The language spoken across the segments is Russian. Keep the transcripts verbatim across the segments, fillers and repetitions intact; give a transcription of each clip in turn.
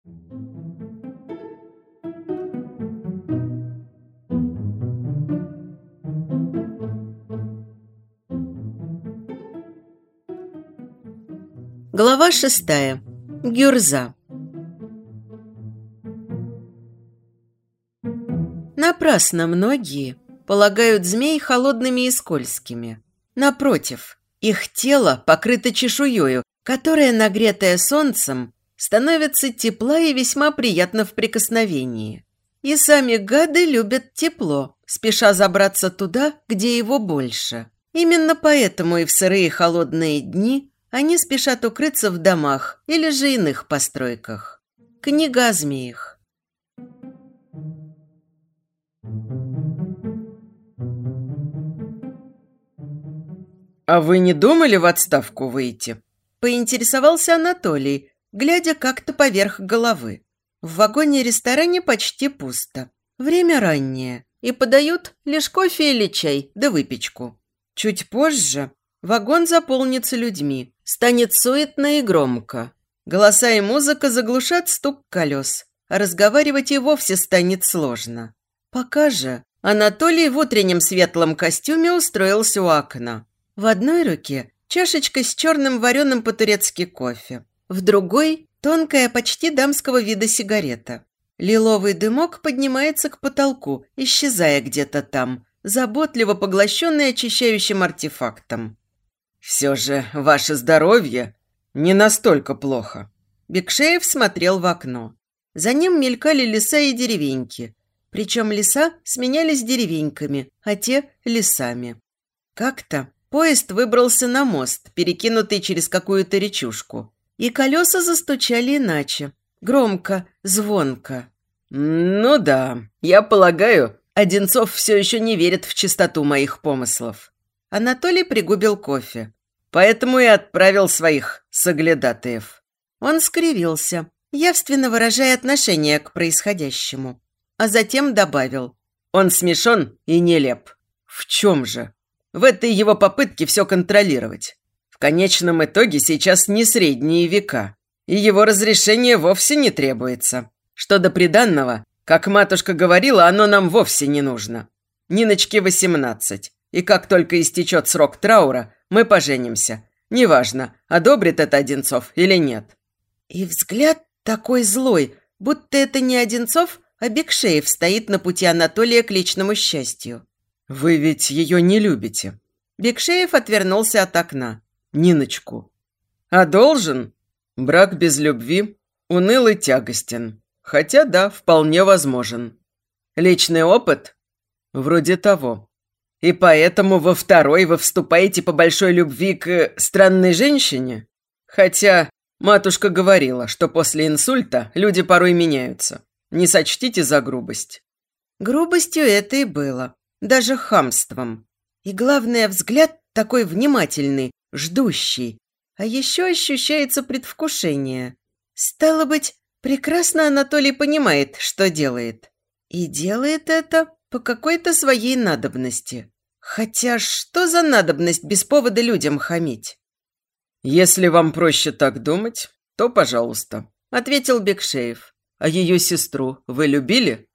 Глава шестая. Гюрза. Напрасно многие полагают змей холодными и скользкими. Напротив, их тело покрыто чешуёю, которая, нагретая солнцем, становится тепла и весьма приятна в прикосновении. И сами гады любят тепло, спеша забраться туда, где его больше. Именно поэтому и в сырые холодные дни они спешат укрыться в домах или же иных постройках. Книга о змеях. «А вы не думали в отставку выйти?» – поинтересовался Анатолий, глядя как-то поверх головы. В вагоне-ресторане почти пусто. Время раннее, и подают лишь кофе или чай, да выпечку. Чуть позже вагон заполнится людьми, станет суетно и громко. Голоса и музыка заглушат стук колес, а разговаривать и вовсе станет сложно. Пока же Анатолий в утреннем светлом костюме устроился у окна. В одной руке чашечка с черным вареным по-турецки кофе, в другой – тонкая, почти дамского вида сигарета. Лиловый дымок поднимается к потолку, исчезая где-то там, заботливо поглощенный очищающим артефактом. «Все же ваше здоровье не настолько плохо». Бекшеев смотрел в окно. За ним мелькали леса и деревеньки. Причем леса сменялись деревеньками, а те – лесами. Как-то поезд выбрался на мост, перекинутый через какую-то речушку. И колеса застучали иначе. Громко, звонко. «Ну да, я полагаю, Одинцов все еще не верит в чистоту моих помыслов». Анатолий пригубил кофе. «Поэтому и отправил своих соглядатаев». Он скривился, явственно выражая отношение к происходящему. А затем добавил. «Он смешон и нелеп. В чем же? В этой его попытке все контролировать. В конечном итоге сейчас не средние века, и его разрешение вовсе не требуется. Что до приданного, как матушка говорила, оно нам вовсе не нужно. Ниночке восемнадцать, и как только истечет срок траура, мы поженимся. Неважно, одобрит это Одинцов или нет». И взгляд такой злой, будто это не Одинцов, а Бекшеев стоит на пути Анатолия к личному счастью. «Вы ведь ее не любите». Бекшеев отвернулся от окна. «Ниночку». «А должен? Брак без любви уныл и тягостен. Хотя да, вполне возможен. Личный опыт? Вроде того. И поэтому во второй вы вступаете по большой любви к странной женщине? Хотя матушка говорила, что после инсульта люди порой меняются. Не сочтите за грубость». Грубостью это и было. Даже хамством. И главное, взгляд такой внимательный, ждущий. А еще ощущается предвкушение. Стало быть, прекрасно Анатолий понимает, что делает. И делает это по какой-то своей надобности. Хотя что за надобность без повода людям хамить? «Если вам проще так думать, то пожалуйста», – ответил Бекшеев. «А ее сестру вы любили?»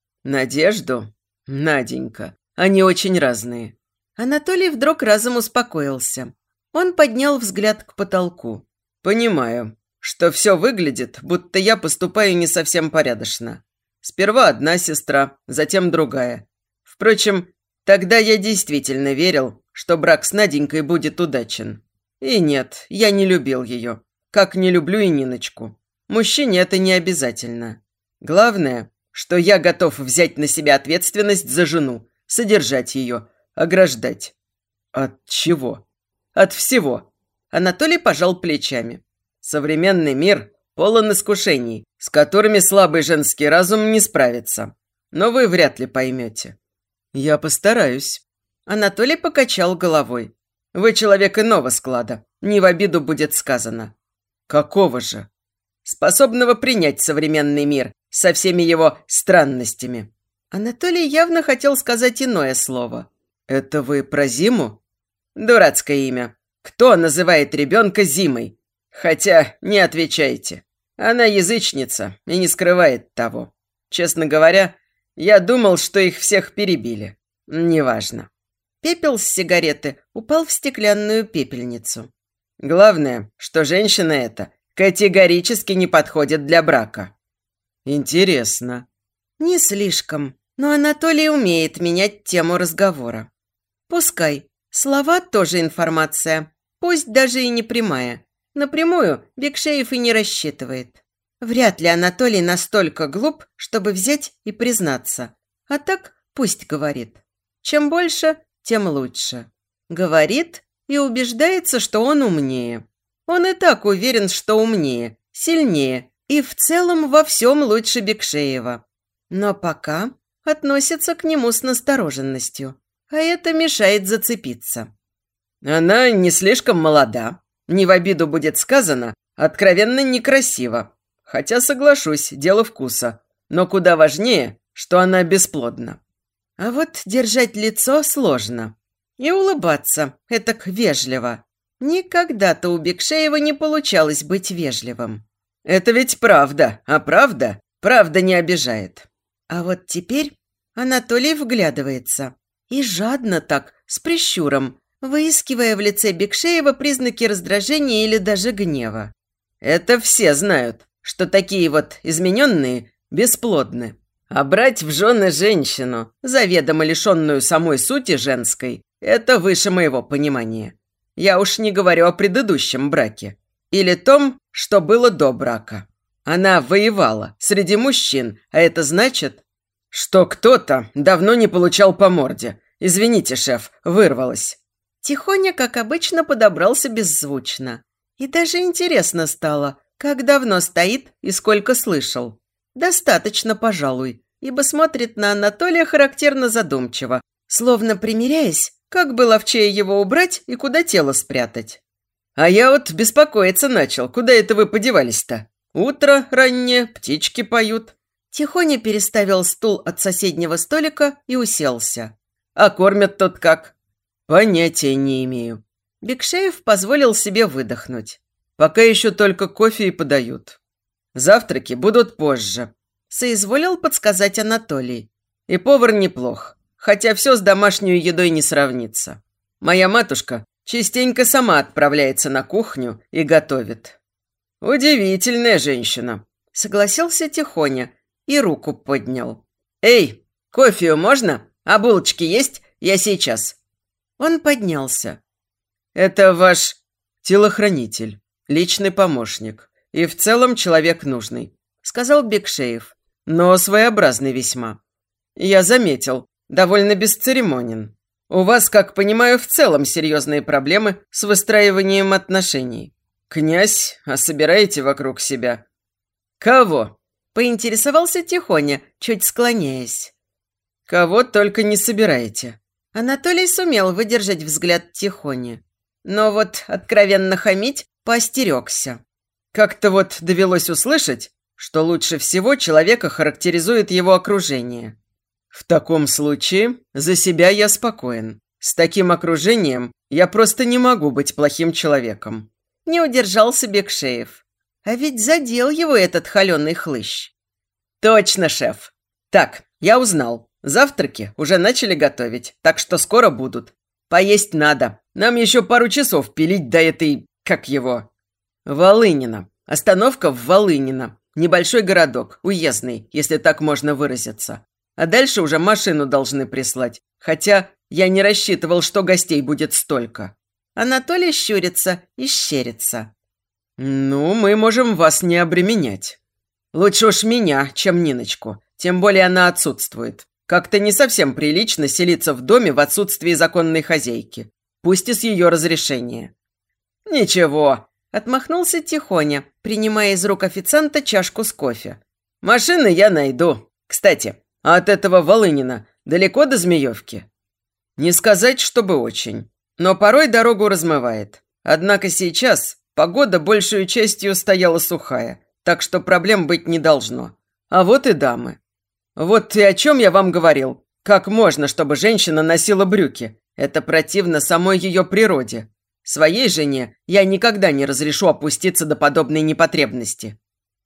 «Надежду? Наденька. Они очень разные». Анатолий вдруг разом успокоился. Он поднял взгляд к потолку. «Понимаю, что все выглядит, будто я поступаю не совсем порядочно. Сперва одна сестра, затем другая. Впрочем, тогда я действительно верил, что брак с Наденькой будет удачен. И нет, я не любил ее, как не люблю и Ниночку. Мужчине это не обязательно. Главное, что я готов взять на себя ответственность за жену, содержать ее, ограждать». «От чего?» «От всего». Анатолий пожал плечами. «Современный мир полон искушений, с которыми слабый женский разум не справится. Но вы вряд ли поймете». «Я постараюсь». Анатолий покачал головой. «Вы человек иного склада, не в обиду будет сказано». «Какого же?» «Способного принять современный мир со всеми его странностями». Анатолий явно хотел сказать иное слово. «Это вы про Зиму?» «Дурацкое имя. Кто называет ребенка Зимой? Хотя не отвечайте». Она язычница и не скрывает того. Честно говоря, я думал, что их всех перебили. Неважно. Пепел с сигареты упал в стеклянную пепельницу. Главное, что женщина эта категорически не подходит для брака. Интересно. Не слишком, но Анатолий умеет менять тему разговора. Пускай. Слова тоже информация, пусть даже и не прямая. Напрямую Бекшеев и не рассчитывает. Вряд ли Анатолий настолько глуп, чтобы взять и признаться. А так пусть говорит. Чем больше, тем лучше. Говорит и убеждается, что он умнее. Он и так уверен, что умнее, сильнее и в целом во всем лучше Бекшеева. Но пока относится к нему с настороженностью, а это мешает зацепиться. Она не слишком молода, не в обиду будет сказано, откровенно некрасиво. Хотя, соглашусь, дело вкуса, но куда важнее, что она бесплодна. А вот держать лицо сложно. И улыбаться, этак вежливо. Никогда-то у Бекшеева не получалось быть вежливым. Это ведь правда, а правда, правда не обижает. А вот теперь Анатолий вглядывается. И жадно так, с прищуром, выискивая в лице Бекшеева признаки раздражения или даже гнева. Это все знают, что такие вот измененные бесплодны. А брать в жены женщину, заведомо лишенную самой сути женской, это выше моего понимания. Я уж не говорю о предыдущем браке. Или том, что было до брака. Она воевала среди мужчин, а это значит, что кто-то давно не получал по морде. Извините, шеф, вырвалась. Тихоня, как обычно, подобрался беззвучно. И даже интересно стало, как давно стоит и сколько слышал. Достаточно, пожалуй, ибо смотрит на Анатолия характерно задумчиво, словно примиряясь, как бы ловчее его убрать и куда тело спрятать. А я вот беспокоиться начал, куда это вы подевались-то? Утро раннее, птички поют. Тихоня переставил стул от соседнего столика и уселся. А кормят тут как? Понятия не имею. Бекшеев позволил себе выдохнуть. Пока еще только кофе и подают. Завтраки будут позже. Соизволил подсказать Анатолий. И повар неплох, хотя все с домашней едой не сравнится. Моя матушка частенько сама отправляется на кухню и готовит. Удивительная женщина. Согласился Тихоня и руку поднял. Эй, кофе можно? А булочки есть? Я сейчас. Он поднялся. Это ваш телохранитель, личный помощник и в целом человек нужный, сказал Бекшеев, но своеобразный весьма. Я заметил, довольно бесцеремонен. У вас, как понимаю, в целом серьезные проблемы с выстраиванием отношений. Князь, а собираете вокруг себя? Кого? Поинтересовался Тихоня, чуть склоняясь. Кого только не собираете. Анатолий сумел выдержать взгляд Тихони. Но вот откровенно хамить поостерегся. Как-то вот довелось услышать, что лучше всего человека характеризует его окружение. В таком случае за себя я спокоен. С таким окружением я просто не могу быть плохим человеком. Не удержался Бекшеев. А ведь задел его этот холеный хлыщ. Точно, шеф. Так, я узнал. Завтраки уже начали готовить, так что скоро будут. Поесть надо. Нам еще пару часов пилить до этой... как его? Волынина. Остановка в Волынино. Небольшой городок, уездный, если так можно выразиться. А дальше уже машину должны прислать. Хотя я не рассчитывал, что гостей будет столько. Анатолий щурится и щерится. Ну, мы можем вас не обременять. Лучше уж меня, чем Ниночку. Тем более она отсутствует. Как-то не совсем прилично селиться в доме в отсутствии законной хозяйки. Пусть и с ее разрешения. Ничего. Отмахнулся Тихоня, принимая из рук официанта чашку с кофе. Машины я найду. Кстати, а от этого Волынина далеко до Змеевки? Не сказать, чтобы очень. Но порой дорогу размывает. Однако сейчас погода большую частью стояла сухая, так что проблем быть не должно. А вот и дамы. Вот и о чем я вам говорил. Как можно, чтобы женщина носила брюки? Это противно самой ее природе. Своей жене я никогда не разрешу опуститься до подобной непотребности.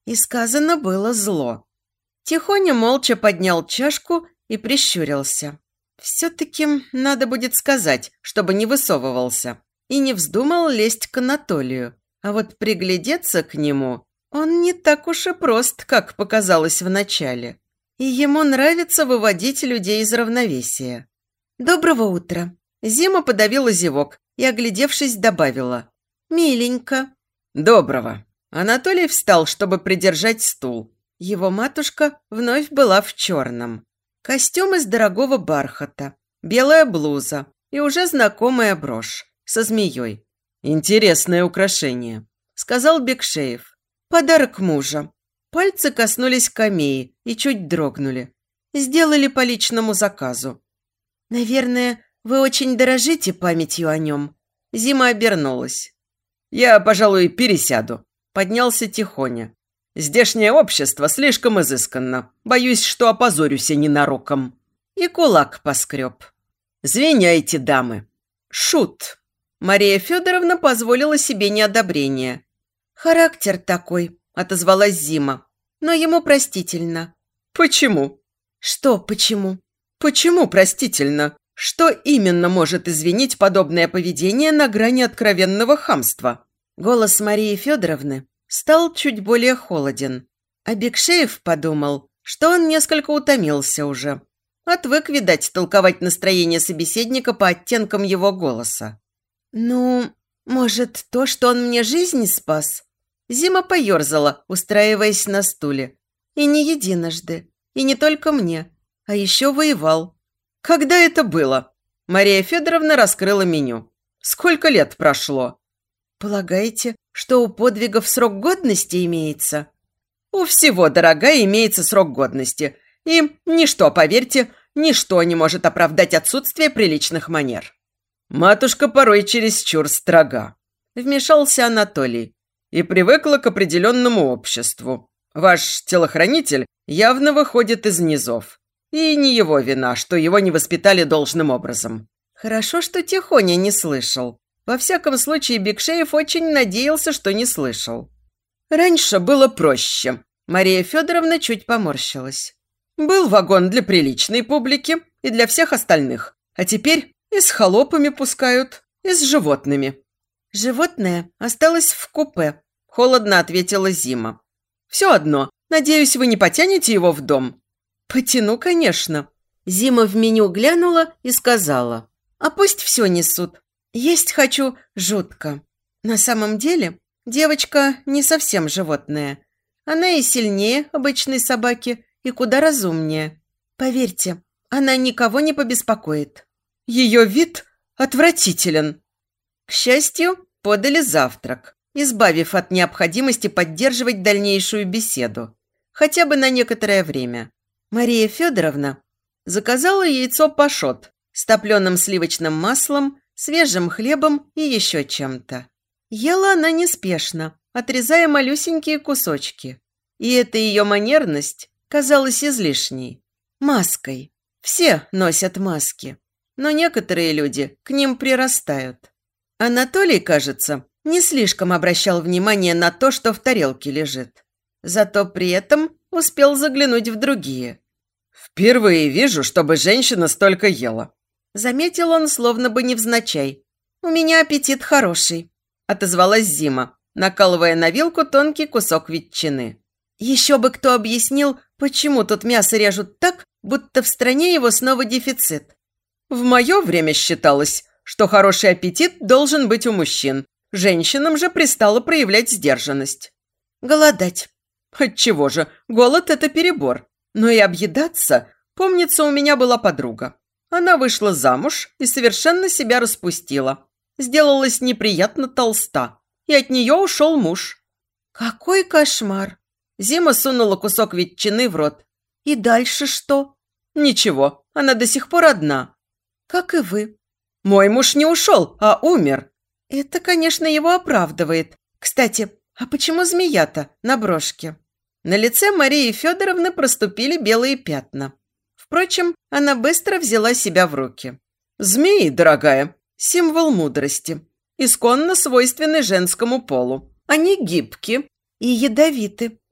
И сказано было зло. Тихоня молча поднял чашку и прищурился. Все-таки надо будет сказать, чтобы не высовывался. И не вздумал лезть к Анатолию. А вот приглядеться к нему он не так уж и прост, как показалось вначале. И ему нравится выводить людей из равновесия. «Доброго утра!» Зима подавила зевок и, оглядевшись, добавила. «Миленько». «Доброго». Анатолий встал, чтобы придержать стул. Его матушка вновь была в черном. Костюм из дорогого бархата, белая блуза и уже знакомая брошь со змеей. «Интересное украшение», – сказал Бекшеев. «Подарок мужа». Пальцы коснулись камеи и чуть дрогнули. Сделали по личному заказу. «Наверное, вы очень дорожите памятью о нем». Зима обернулась. «Я, пожалуй, пересяду», – поднялся Тихоня. «Здешнее общество слишком изысканно. Боюсь, что опозорюсь ненароком». И кулак поскреб. «Звиняйте, дамы». «Шут». Мария Федоровна позволила себе неодобрение. «Характер такой», – отозвалась Зима. «Но ему простительно». «Почему?» «Что почему?» «Почему простительно? Что именно может извинить подобное поведение на грани откровенного хамства?» Голос Марии Федоровны стал чуть более холоден. А Бекшеев подумал, что он несколько утомился уже. Отвык, видать, толковать настроение собеседника по оттенкам его голоса. «Ну, может, то, что он мне жизнь спас?» Зима поерзала, устраиваясь на стуле. «И не единожды, и не только мне, а еще воевал». «Когда это было?» Мария Федоровна раскрыла меню. «Сколько лет прошло?» «Полагаете, что у подвигов срок годности имеется?» «У всего, дорогая, имеется срок годности. И ничто, поверьте, ничто не может оправдать отсутствие приличных манер». «Матушка порой чересчур строга», – вмешался Анатолий, «и привыкла к определенному обществу. Ваш телохранитель явно выходит из низов. И не его вина, что его не воспитали должным образом». Хорошо, что Тихоня не слышал. Во всяком случае, Бекшеев очень надеялся, что не слышал. «Раньше было проще». Мария Федоровна чуть поморщилась. «Был вагон для приличной публики и для всех остальных. А теперь и с холопами пускают, и с животными». «Животное осталось в купе», – холодно ответила Зима. «Все одно. Надеюсь, вы не потянете его в дом?» «Потяну, конечно». Зима в меню глянула и сказала. «А пусть все несут. Есть хочу жутко. На самом деле девочка не совсем животное. Она и сильнее обычной собаки, и куда разумнее. Поверьте, она никого не побеспокоит». «Ее вид отвратителен». К счастью, подали завтрак, избавив от необходимости поддерживать дальнейшую беседу. Хотя бы на некоторое время. Мария Федоровна заказала яйцо пашот с топленым сливочным маслом, свежим хлебом и еще чем-то. Ела она неспешно, отрезая малюсенькие кусочки. И эта ее манерность казалась излишней. Маской. Все носят маски. Но некоторые люди к ним прирастают. Анатолий, кажется, не слишком обращал внимание на то, что в тарелке лежит. Зато при этом успел заглянуть в другие. «Впервые вижу, чтобы женщина столько ела», – заметил он, словно бы невзначай. «У меня аппетит хороший», – отозвалась Зима, накалывая на вилку тонкий кусок ветчины. Еще бы кто объяснил, почему тут мясо режут так, будто в стране его снова дефицит. «В мое время считалось, что хороший аппетит должен быть у мужчин. Женщинам же пристало проявлять сдержанность». «Голодать». «Отчего же? Голод – это перебор. Но и объедаться. Помнится, у меня была подруга. Она вышла замуж и совершенно себя распустила. Сделалась неприятно толста. И от нее ушел муж». «Какой кошмар!» Зима сунула кусок ветчины в рот. «И дальше что?» «Ничего, она до сих пор одна». «Как и вы». «Мой муж не ушел, а умер». «Это, конечно, его оправдывает. Кстати, а почему змея-то на брошке?» На лице Марии Федоровны проступили белые пятна. Впрочем, она быстро взяла себя в руки. «Змеи, дорогая, символ мудрости, исконно свойственный женскому полу. Они гибки». «И ядовиты», –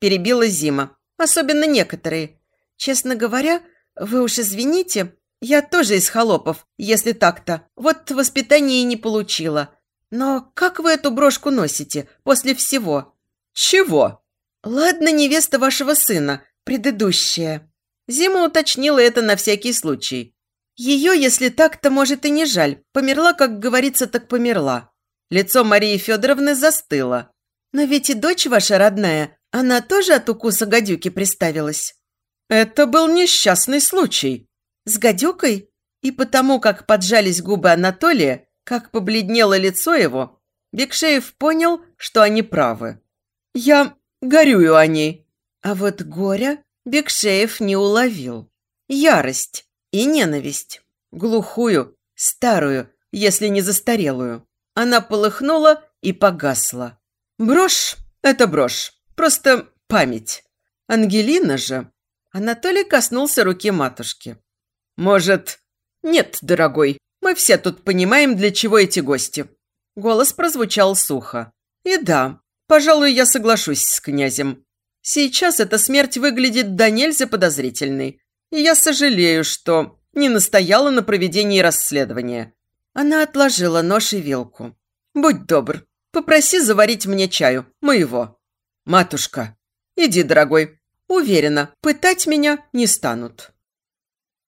перебила Зима. «Особенно некоторые. Честно говоря, вы уж извините, я тоже из холопов, если так-то. Вот воспитание и не получила. Но как вы эту брошку носите после всего?» «Чего?» «Ладно, невеста вашего сына, предыдущая». Зима уточнила это на всякий случай. «Ее, если так-то, может, и не жаль. Померла, как говорится, так померла». Лицо Марии Федоровны застыло. «Но ведь и дочь ваша родная, она тоже от укуса гадюки приставилась». «Это был несчастный случай». «С гадюкой?» И потому, как поджались губы Анатолия, как побледнело лицо его, Бекшеев понял, что они правы. «Я горюю о ней». А вот горя Бекшеев не уловил. Ярость и ненависть. Глухую, старую, если не застарелую. Она полыхнула и погасла. «Брошь – это брошь. Просто память. Ангелина же...» Анатолий коснулся руки матушки. «Может...» «Нет, дорогой, мы все тут понимаем, для чего эти гости». Голос прозвучал сухо. «И да, пожалуй, я соглашусь с князем. Сейчас эта смерть выглядит до нельзя подозрительной. И я сожалею, что не настояла на проведении расследования». Она отложила нож и вилку. «Будь добр, попроси заварить мне чаю, моего». «Матушка, иди, дорогой. Уверена, пытать меня не станут».